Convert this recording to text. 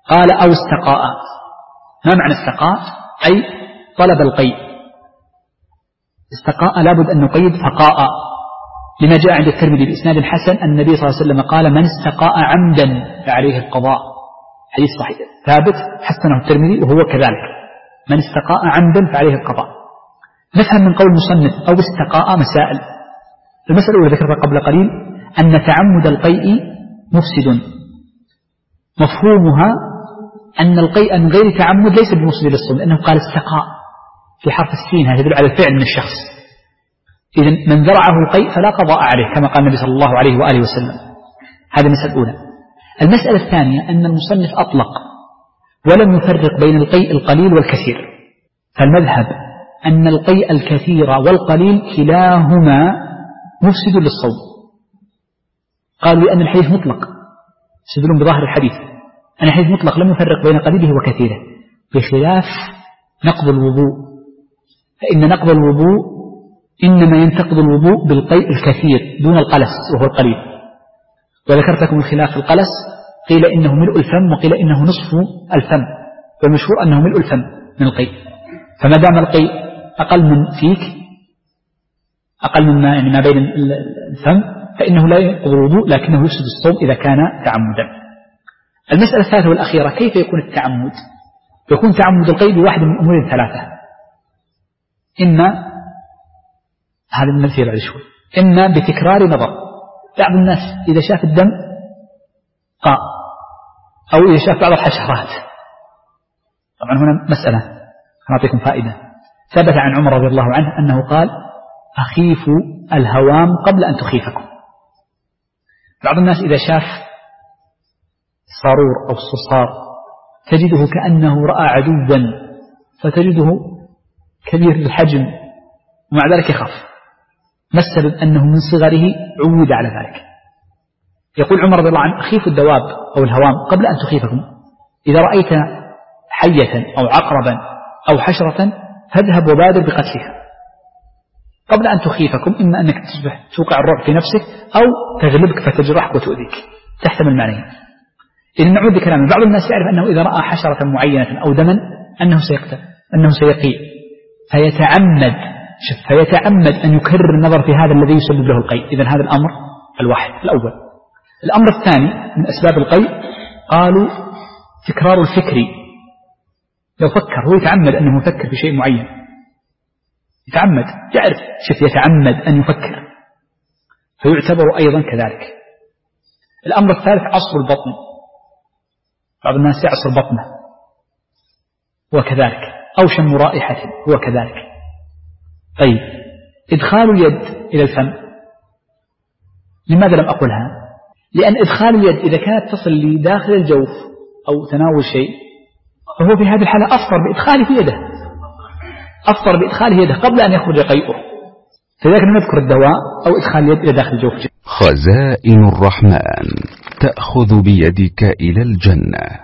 قال أو استقاء. ما معنى استقاء؟ أي طلب القيء. استقاء لابد أن نقيد فقاء، لما جاء عند الترمذي بإسناد حسن أن النبي صلى الله عليه وسلم قال من استقاء عمدا فعليه القضاء. حديث صحيح ثابت حسنه الترمذي وهو كذلك، من استقاء عمدا فعليه القضاء. نفهم من قول المصنف أو استقاء مسائل. المسألة التي ذكرتها قبل قليل أن تعمد القيء مفسد، مفهومها أن القيء من غير تعمد ليس بمفسد للصوم، لأنه قال استقاء في حرف السين، هذا يدل على الفعل من الشخص. إذن من ذرعه القيء فلا قضاء عليه كما قال النبي صلى الله عليه وآله وسلم. هذه المسألة الأولى. المسألة الثانية أن المصنف أطلق ولم يفرق بين القيء القليل والكثير، فالمذهب أن القيء الكثير والقليل كلاهما مفسد للصوم. قالوا لأن الحديث مطلق، يستدلون بظاهر الحديث أن الحديث مطلق لم يفرق بين قليله وكثيره، بخلاف نقض الوضوء، فإن نقض الوضوء إنما ينتقض الوضوء بالقيء الكثير دون القلس وهو القليل. وذكرت لكم الخلاف في القلس، قيل إنه ملء الفم وقيل إنه نصف الفم، والمشهور أنه ملء الفم من القيء. فما دام القيء أقل من فيك، أقل من ما بين الفم، فإنه لا ينقض الوضوء لكنه يفسد الصوم إذا كان تعمدا. المسألة الثالثة والأخيرة كيف يكون التعمد؟ يكون تعمد القيء بواحد من أمور ثلاثة، إما هذا المثير على شوي، إما بتكرار نظر. بعض الناس إذا شاف الدم قاء، أو إذا شاف بعض الحشرات. طبعا هنا مسألة نعطيكم فائدة. ثبت عن عمر رضي الله عنه أنه قال أخيفوا الهوام قبل أن تخيفكم. بعض الناس إذا شاف الصارور أو الصرصار تجده كأنه رأى عدوا، فتجده كبير الحجم ومع ذلك يخاف. ما السبب؟ أنه من صغره عود على ذلك. يقول عمر رضي الله عنه أخيفوا الدواب أو الهوام قبل أن تخيفكم. إذا رأيت حية أو عقربا أو حشرة فاذهب وبادر بقتلها قبل أن تخيفكم، إما أنك تصبح توقع الرعب في نفسك أو تغلبك فتجرحك وتؤذيك، تحتمل معنيين. إذن نعود بكلامه. بعض الناس يعرف أنه إذا رأى حشرة معينة أو دما أنه سيقتل، أنه سيقيء، فيتعمد أن يكرر النظر في هذا الذي يسبب له القيء. إذن هذا الأمر الواحد الأول. الأمر الثاني من أسباب القيء قالوا تكرار الفكر. لو فكر، هو يتعمد أنه يفكر في شيء معين، يتعمد يعرف يتعمد أن يفكر، فيعتبر أيضا كذلك. الأمر الثالث عصر البطن. بعض الناس يعصر بطنه هو كذلك، أو شم رائحة هو كذلك. طيب إدخال اليد إلى الفم، لماذا لم أقولها؟ لأن إدخال اليد إذا كانت تصل لداخل الجوف أو تناول شيء فهو في هذه الحالة أفطر بإدخاله يده قبل أن يخرج قيئه. فلذلك نذكر الدواء أو إدخال اليد إلى داخل الجوف. خزائن الرحمن تأخذ بيدك إلى الجنة.